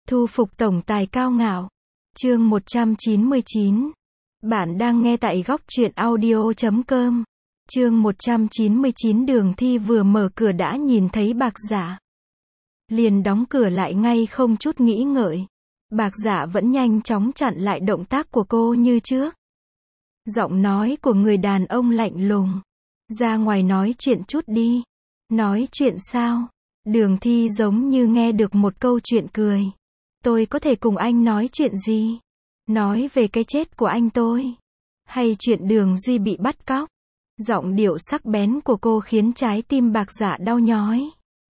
Thu phục tổng tài cao ngạo. Chương 199. Bạn đang nghe tại góc truyện audio.com. Chương 199. Đường Thi vừa mở cửa đã nhìn thấy Bạc Dạ. Liền đóng cửa lại ngay không chút nghĩ ngợi. Bạc Dạ vẫn nhanh chóng chặn lại động tác của cô như trước. Giọng nói của người đàn ông lạnh lùng. Ra ngoài nói chuyện chút đi. Nói chuyện sao? Đường Thi giống như nghe được một câu chuyện cười. Tôi có thể cùng anh nói chuyện gì? Nói về cái chết của anh tôi? Hay chuyện Đường Duy bị bắt cóc? Giọng điệu sắc bén của cô khiến trái tim Bạc Dạ đau nhói.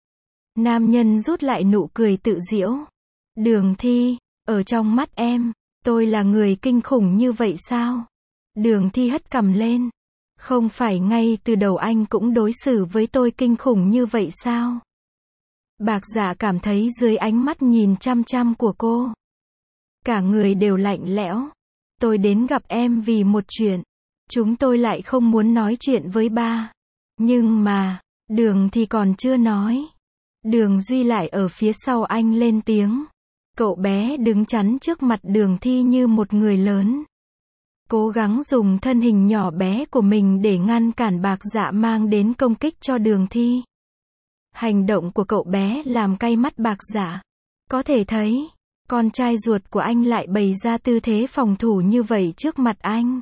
Nam nhân rút lại nụ cười tự giễu. Đường Thi, ở trong mắt em, tôi là người kinh khủng như vậy sao? Đường Thi hất cằm lên. Không phải ngay từ đầu anh cũng đối xử với tôi kinh khủng như vậy sao? Bạc Dạ cảm thấy dưới ánh mắt nhìn chăm chăm của cô, cả người đều lạnh lẽo. Tôi đến gặp em vì một chuyện. Chúng tôi lại không muốn nói chuyện với ba. Nhưng mà, Đường thì còn chưa nói. Đường Duy lại ở phía sau anh lên tiếng. Cậu bé đứng chắn trước mặt Đường Thi như một người lớn. Cố gắng dùng thân hình nhỏ bé của mình để ngăn cản Bạc Dạ mang đến công kích cho Đường Thi. Hành động của cậu bé làm cay mắt Bạc Dạ. Có thể thấy, con trai ruột của anh lại bày ra tư thế phòng thủ như vậy trước mặt anh.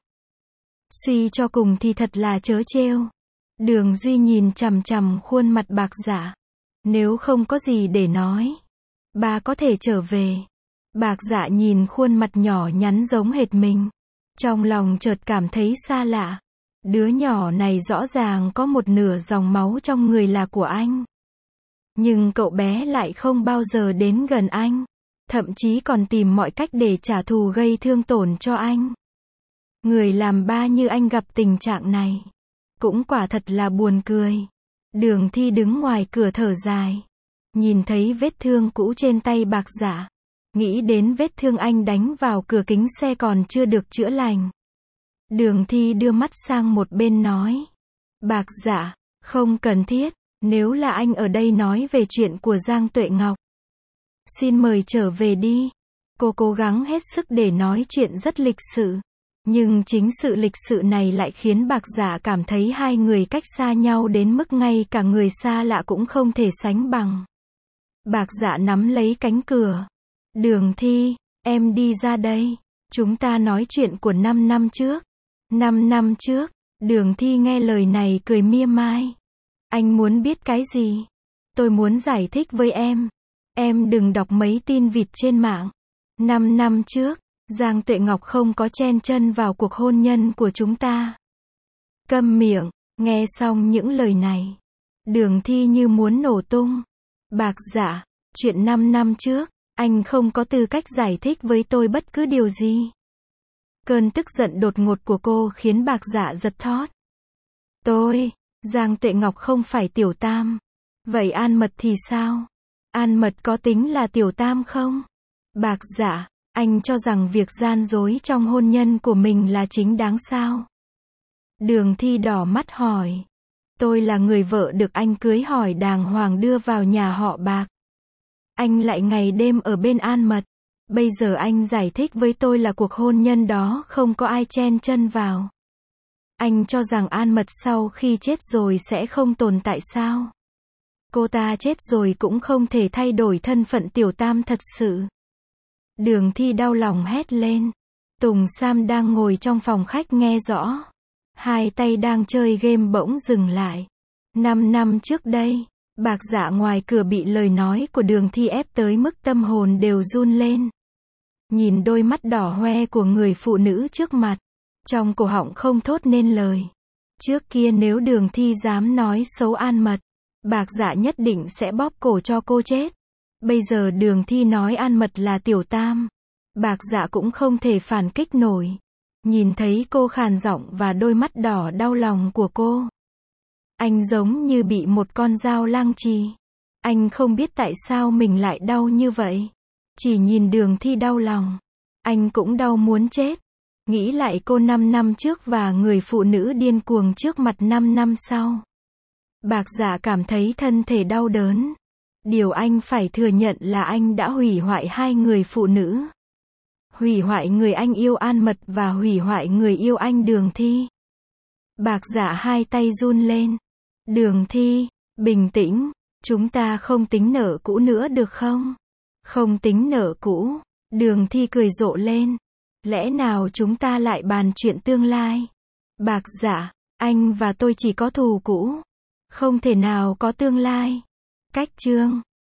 Suy cho cùng thì thật là trớ trêu. Đường Duy nhìn chằm chằm khuôn mặt Bạc Dạ. Nếu không có gì để nói, ba có thể trở về. Bạc Dạ nhìn khuôn mặt nhỏ nhắn giống hệt mình. Trong lòng chợt cảm thấy xa lạ. Đứa nhỏ này rõ ràng có một nửa dòng máu trong người là của anh. Nhưng cậu bé lại không bao giờ đến gần anh. Thậm chí còn tìm mọi cách để trả thù gây thương tổn cho anh. Người làm ba như anh gặp tình trạng này. Cũng quả thật là buồn cười. Đường Thi đứng ngoài cửa thở dài. Nhìn thấy vết thương cũ trên tay Bạc Dạ. Nghĩ đến vết thương anh đánh vào cửa kính xe còn chưa được chữa lành. Đường Thi đưa mắt sang một bên nói. Bạc Dạ, không cần thiết. Nếu là anh ở đây nói về chuyện của Giang Tuệ Ngọc, xin mời trở về đi. Cô cố gắng hết sức để nói chuyện rất lịch sự. Nhưng chính sự lịch sự này lại khiến Bạc Dạ cảm thấy hai người cách xa nhau đến mức ngay cả người xa lạ cũng không thể sánh bằng. Bạc Dạ nắm lấy cánh cửa. Đường Thi, em đi ra đây. Chúng ta nói chuyện của 5 năm trước. 5 năm trước, Đường Thi nghe lời này cười mỉa mai. Anh muốn biết cái gì? Tôi muốn giải thích với em. Em đừng đọc mấy tin vịt trên mạng. 5 năm trước, Giang Tuệ Ngọc không có chen chân vào cuộc hôn nhân của chúng ta. Câm miệng, nghe xong những lời này. Đường Thi như muốn nổ tung. Bạc Dạ, chuyện 5 năm trước, anh không có tư cách giải thích với tôi bất cứ điều gì. Cơn tức giận đột ngột của cô khiến Bạc Dạ giật thót. Giang Tuệ Ngọc không phải tiểu tam. Vậy An Mật thì sao? An Mật có tính là tiểu tam không? Bạc Dạ, anh cho rằng việc gian dối trong hôn nhân của mình là chính đáng sao? Đường Thi đỏ mắt hỏi. Tôi là người vợ được anh cưới hỏi đàng hoàng đưa vào nhà họ Bạc. Anh lại ngày đêm ở bên An Mật. Bây giờ anh giải thích với tôi là cuộc hôn nhân đó không có ai chen chân vào. Anh cho rằng An Mật sau khi chết rồi sẽ không tồn tại sao? Cô ta chết rồi cũng không thể thay đổi thân phận tiểu tam thật sự. Đường Thi đau lòng hét lên. Tùng Sam đang ngồi trong phòng khách nghe rõ. Hai tay đang chơi game bỗng dừng lại. 5 năm trước đây, Bạc Dạ ngoài cửa bị lời nói của Đường Thi ép tới mức tâm hồn đều run lên. Nhìn đôi mắt đỏ hoe của người phụ nữ trước mặt. Trong cổ họng không thốt nên lời. Trước kia nếu Đường Thi dám nói xấu An Mật, Bạc Dạ nhất định sẽ bóp cổ cho cô chết. Bây giờ Đường Thi nói An Mật là tiểu tam. Bạc Dạ cũng không thể phản kích nổi. Nhìn thấy cô khàn giọng và đôi mắt đỏ đau lòng của cô. Anh giống như bị một con dao lăng trì. Anh không biết tại sao mình lại đau như vậy. Chỉ nhìn Đường Thi đau lòng. Anh cũng đau muốn chết. Nghĩ lại cô 5 năm trước và người phụ nữ điên cuồng trước mặt 5 năm sau. Bạc Dạ cảm thấy thân thể đau đớn. Điều anh phải thừa nhận là anh đã hủy hoại hai người phụ nữ. Hủy hoại người anh yêu An Mật và hủy hoại người yêu anh Đường Thi. Bạc Dạ hai tay run lên. Đường Thi, bình tĩnh, chúng ta không tính nợ cũ nữa được không? Không tính nợ cũ. Đường Thi cười rộ lên. Lẽ nào chúng ta lại bàn chuyện tương lai? Bạc Dạ, anh và tôi chỉ có thù cũ. Không thể nào có tương lai. Cách chương